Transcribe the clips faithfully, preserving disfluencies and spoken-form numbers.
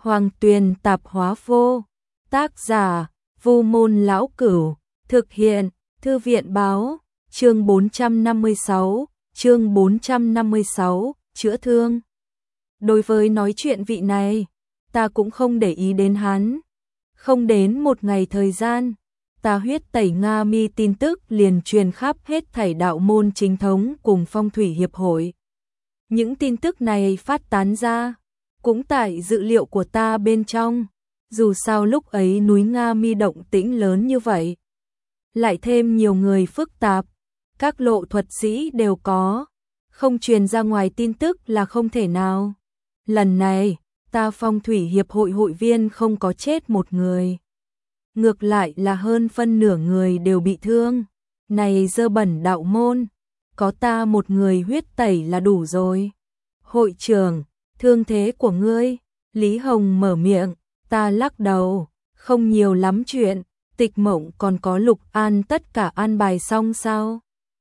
Hoàng Tuyền Tạp Hóa Vô. Tác giả: Vu Môn Lão Cửu. Thực hiện: Thư viện báo. Chương bốn trăm năm mươi sáu, chương bốn trăm năm mươi sáu, chữa thương. Đối với nói chuyện vị này, ta cũng không để ý đến hắn. Không đến một ngày thời gian, ta huyết tẩy Nga Mi tin tức liền truyền khắp hết thảy đạo môn chính thống cùng phong thủy hiệp hội. Những tin tức này phát tán ra, cũng tại dự liệu của ta bên trong. Dù sao lúc ấy núi Nga Mi động tĩnh lớn như vậy, lại thêm nhiều người phức tạp, các lộ thuật sĩ đều có, không truyền ra ngoài tin tức là không thể nào. Lần này, ta phong thủy hiệp hội hội viên không có chết một người. Ngược lại là hơn phân nửa người đều bị thương. Này dơ bẩn đạo môn, có ta một người huyết tẩy là đủ rồi. Hội trưởng, thương thế của ngươi? Lý Hồng mở miệng, ta lắc đầu, không nhiều lắm chuyện. Tịch Mộng còn có Lục An tất cả an bài xong sao?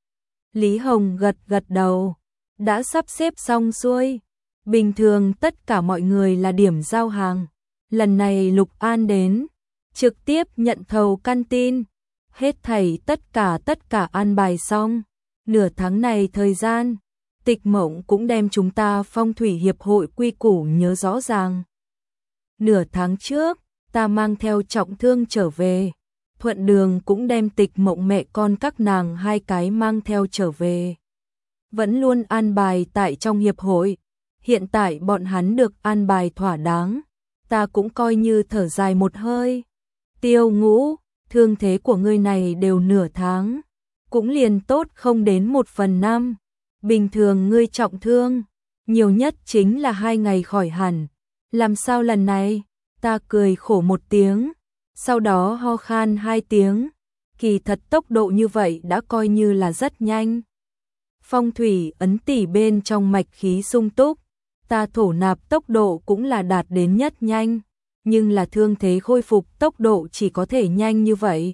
Lý Hồng gật gật đầu, đã sắp xếp xong xuôi. Bình thường tất cả mọi người là điểm giao hàng. Lần này Lục An đến, trực tiếp nhận thầu căn tin. Hết thảy tất cả tất cả an bài xong. Nửa tháng này thời gian, Tịch Mộng cũng đem chúng ta phong thủy hiệp hội quy củ nhớ rõ ràng. Nửa tháng trước, ta mang theo trọng thương trở về. Thuận đường cũng đem Tịch Mộng mẹ con các nàng hai cái mang theo trở về. Vẫn luôn an bài tại trong hiệp hội. Hiện tại bọn hắn được an bài thỏa đáng. Ta cũng coi như thở dài một hơi. Tiêu Ngũ, thương thế của ngươi này đều nửa tháng. Cũng liền tốt không đến một phần năm. Bình thường ngươi trọng thương, nhiều nhất chính là hai ngày khỏi hẳn. Làm sao lần này? Ta cười khổ một tiếng, sau đó ho khan hai tiếng. Kỳ thật tốc độ như vậy đã coi như là rất nhanh. Phong thủy ấn tỷ bên trong mạch khí sung túc, ta thổ nạp tốc độ cũng là đạt đến nhất nhanh, nhưng là thương thế khôi phục tốc độ chỉ có thể nhanh như vậy.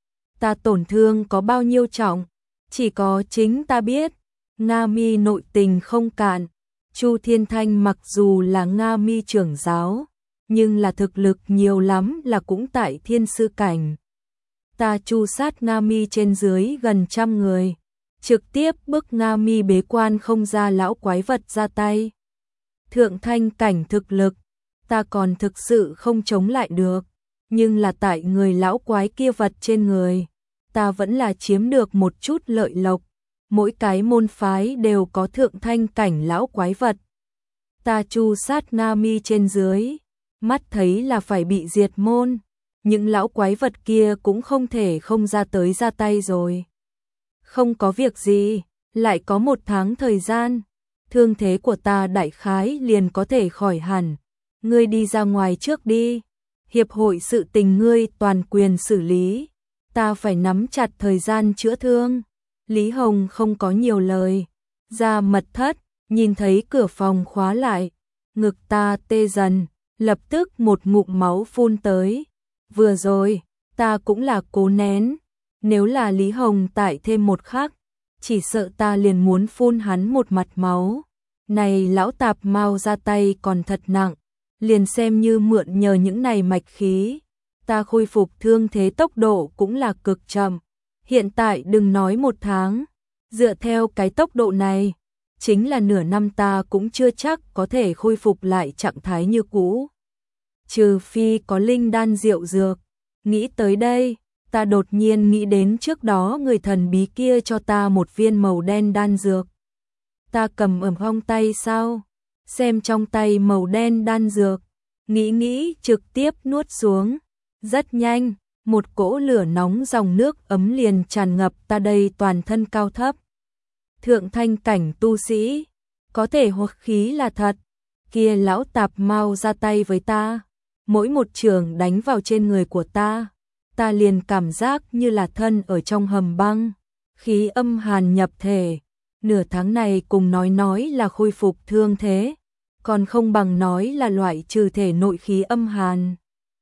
Ta tổn thương có bao nhiêu trọng, chỉ có chính ta biết. Nga Mi nội tình không cạn, Chu Thiên Thanh mặc dù là Nga Mi trưởng giáo, nhưng là thực lực nhiều lắm là cũng tại thiên sư cảnh. Ta chu sát Nga Mi trên dưới gần trăm người, trực tiếp bức Nga Mi bế quan không ra lão quái vật ra tay. Thượng thanh cảnh thực lực, ta còn thực sự không chống lại được, nhưng là tại người lão quái kia vật trên người, ta vẫn là chiếm được một chút lợi lộc. Mỗi cái môn phái đều có thượng thanh cảnh lão quái vật. Ta chu sát Nga Mi trên dưới, mắt thấy là phải bị diệt môn. Những lão quái vật kia cũng không thể không ra tới ra tay rồi. Không có việc gì, lại có một tháng thời gian. Thương thế của ta đại khái liền có thể khỏi hẳn. Ngươi đi ra ngoài trước đi. Hiệp hội sự tình ngươi toàn quyền xử lý. Ta phải nắm chặt thời gian chữa thương. Lý Hồng không có nhiều lời, ra mật thất, nhìn thấy cửa phòng khóa lại, ngực ta tê dần, lập tức một ngụm máu phun tới. Vừa rồi, ta cũng là cố nén, nếu là Lý Hồng tại thêm một khắc, chỉ sợ ta liền muốn phun hắn một mặt máu. Này lão tạp mau ra tay còn thật nặng, liền xem như mượn nhờ những này mạch khí, ta khôi phục thương thế tốc độ cũng là cực chậm. Hiện tại đừng nói một tháng, dựa theo cái tốc độ này, chính là nửa năm ta cũng chưa chắc có thể khôi phục lại trạng thái như cũ. Trừ phi có linh đan diệu dược. Nghĩ tới đây, ta đột nhiên nghĩ đến trước đó người thần bí kia cho ta một viên màu đen đan dược. Ta cầm ở trong tay sao? Xem trong tay màu đen đan dược, nghĩ nghĩ trực tiếp nuốt xuống. Rất nhanh. Một cỗ lửa nóng dòng nước ấm liền tràn ngập ta đây toàn thân cao thấp. Thượng thanh cảnh tu sĩ, có thể hoặc khí là thật. Kia lão tạp mau ra tay với ta, mỗi một trường đánh vào trên người của ta, ta liền cảm giác như là thân ở trong hầm băng, khí âm hàn nhập thể. Nửa tháng này cùng nói nói là khôi phục thương thế, còn không bằng nói là loại trừ thể nội khí âm hàn.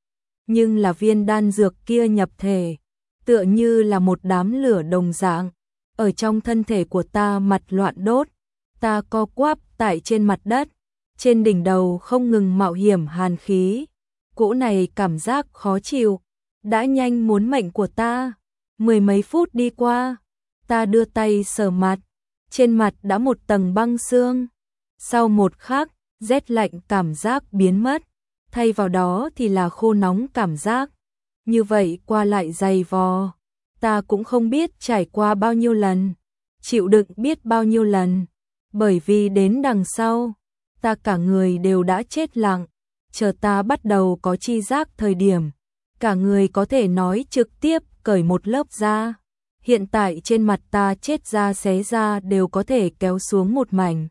Nhưng là viên đan dược kia nhập thể, tựa như là một đám lửa đồng dạng, ở trong thân thể của ta mặt loạn đốt, ta co quắp tại trên mặt đất, trên đỉnh đầu không ngừng mạo hiểm hàn khí. Cỗ này cảm giác khó chịu, đã nhanh muốn mệnh của ta. Mười mấy phút đi qua, ta đưa tay sờ mặt, trên mặt đã một tầng băng xương. Sau một khắc, rét lạnh cảm giác biến mất, thay vào đó thì là khô nóng cảm giác. Như vậy qua lại dày vò, ta cũng không biết trải qua bao nhiêu lần, chịu đựng biết bao nhiêu lần, bởi vì đến đằng sau, ta cả người đều đã chết lặng, chờ ta bắt đầu có chi giác thời điểm, cả người có thể nói trực tiếp cởi một lớp da. Hiện tại trên mặt ta chết da xé da đều có thể kéo xuống một mảnh.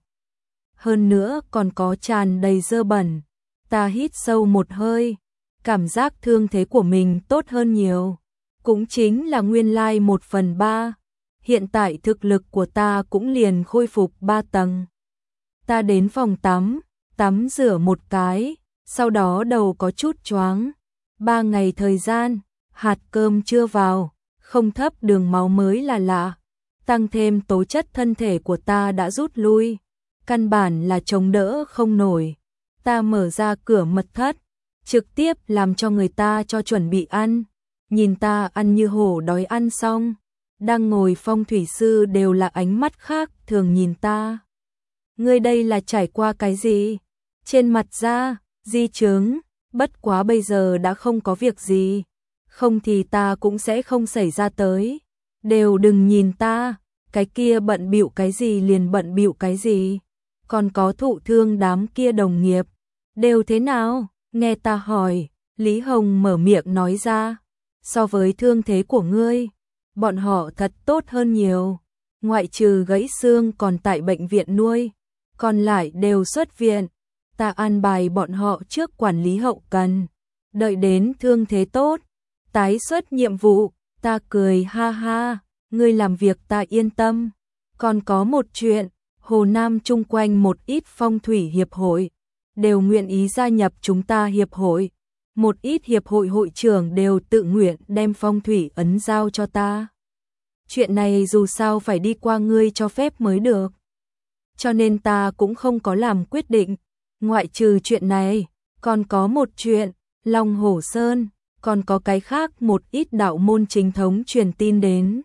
Hơn nữa còn có tràn đầy dơ bẩn. Ta hít sâu một hơi, cảm giác thương thế của mình tốt hơn nhiều. Cũng chính là nguyên lai một phần ba. Hiện tại thực lực của ta cũng liền khôi phục ba tầng. Ta đến phòng tắm, tắm rửa một cái, sau đó đầu có chút choáng. Ba ngày thời gian, hạt cơm chưa vào, không thấp đường máu mới là lạ. Tăng thêm tố chất thân thể của ta đã rút lui, căn bản là chống đỡ không nổi. Ta mở ra cửa mật thất, trực tiếp làm cho người ta cho chuẩn bị ăn. Nhìn ta ăn như hổ đói ăn xong, đang ngồi phong thủy sư đều là ánh mắt khác thường nhìn ta. Ngươi đây là trải qua cái gì? Trên mặt da, di chứng, bất quá bây giờ đã không có việc gì. Không thì ta cũng sẽ không xảy ra tới. Đều đừng nhìn ta, cái kia bận bịu cái gì liền bận bịu cái gì. Còn có thụ thương đám kia đồng nghiệp, đều thế nào? Nghe ta hỏi, Lý Hồng mở miệng nói ra. So với thương thế của ngươi, bọn họ thật tốt hơn nhiều. Ngoại trừ gãy xương còn tại bệnh viện nuôi, còn lại đều xuất viện. Ta an bài bọn họ trước quản lý hậu cần, đợi đến thương thế tốt, tái xuất nhiệm vụ. Ta cười ha ha, ngươi làm việc ta yên tâm. Còn có một chuyện, Hồ Nam chung quanh một ít phong thủy hiệp hội đều nguyện ý gia nhập chúng ta hiệp hội. Một ít hiệp hội hội trưởng đều tự nguyện đem phong thủy ấn giao cho ta. Chuyện này dù sao phải đi qua ngươi cho phép mới được. Cho nên ta cũng không có làm quyết định. Ngoại trừ chuyện này, còn có một chuyện, Long Hổ Sơn, còn có cái khác một ít đạo môn chính thống truyền tin đến.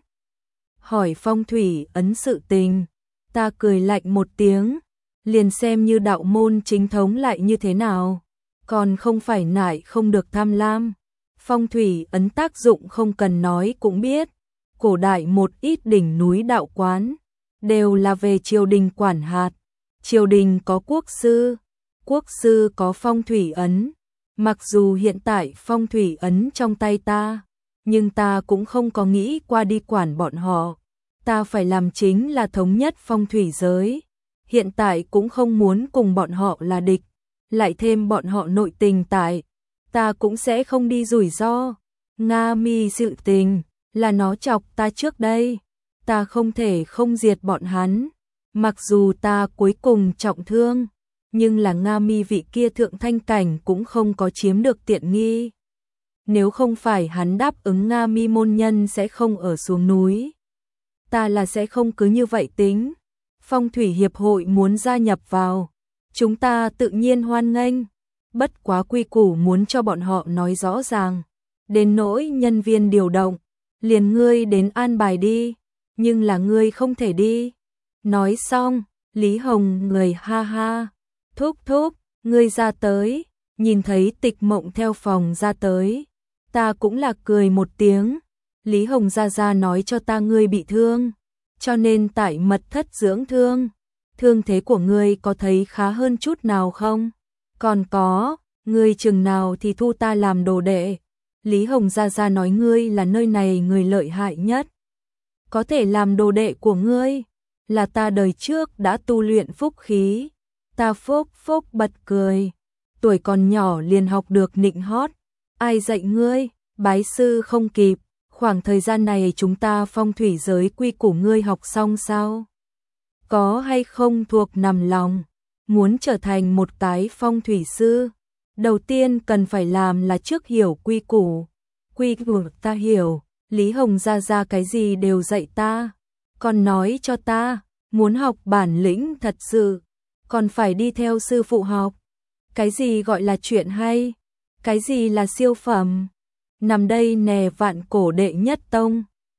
Hỏi phong thủy ấn sự tình, ta cười lạnh một tiếng, liền xem như đạo môn chính thống lại như thế nào. Còn không phải nại không được tham lam. Phong thủy ấn tác dụng không cần nói cũng biết. Cổ đại một ít đỉnh núi đạo quán, đều là về triều đình quản hạt. Triều đình có quốc sư, quốc sư có phong thủy ấn. Mặc dù hiện tại phong thủy ấn trong tay ta, nhưng ta cũng không có nghĩ qua đi quản bọn họ. Ta phải làm chính là thống nhất phong thủy giới. Hiện tại cũng không muốn cùng bọn họ là địch. Lại thêm bọn họ nội tình tại, ta cũng sẽ không đi rủi ro. Nga Mi sự tình, là nó chọc ta trước đây. Ta không thể không diệt bọn hắn. Mặc dù ta cuối cùng trọng thương, nhưng là Nga Mi vị kia thượng thanh cảnh cũng không có chiếm được tiện nghi. Nếu không phải hắn đáp ứng Nga Mi môn nhân sẽ không ở xuống núi, ta là sẽ không cứ như vậy tính. Phong thủy hiệp hội muốn gia nhập vào, chúng ta tự nhiên hoan nghênh. Bất quá quy củ muốn cho bọn họ nói rõ ràng. Đến nỗi nhân viên điều động, liền ngươi đến an bài đi, nhưng là ngươi không thể đi. Nói xong, Lý Hồng người ha ha, thúc thúc, ngươi ra tới. Nhìn thấy Tịch Mộng theo phòng ra tới, ta cũng là cười một tiếng. Lý Hồng ra ra nói cho ta ngươi bị thương, cho nên tại mật thất dưỡng thương. Thương thế của ngươi có thấy khá hơn chút nào không? Còn có, ngươi chừng nào thì thu ta làm đồ đệ? Lý Hồng ra ra nói ngươi là nơi này người lợi hại nhất. Có thể làm đồ đệ của ngươi, là ta đời trước đã tu luyện phúc khí. Ta phốc phốc bật cười. Tuổi còn nhỏ liền học được nịnh hót. Ai dạy ngươi? Bái sư không kịp. Khoảng thời gian này chúng ta phong thủy giới quy củ ngươi học xong sao? Có hay không thuộc nằm lòng? Muốn trở thành một cái phong thủy sư, đầu tiên cần phải làm là trước hiểu quy củ. Quy củ ta hiểu, Lý Hồng ra ra cái gì đều dạy ta. Còn nói cho ta, muốn học bản lĩnh thật sự, còn phải đi theo sư phụ học. Cái gì gọi là chuyện hay? Cái gì là siêu phẩm? Nằm đây nè vạn cổ đệ nhất tông.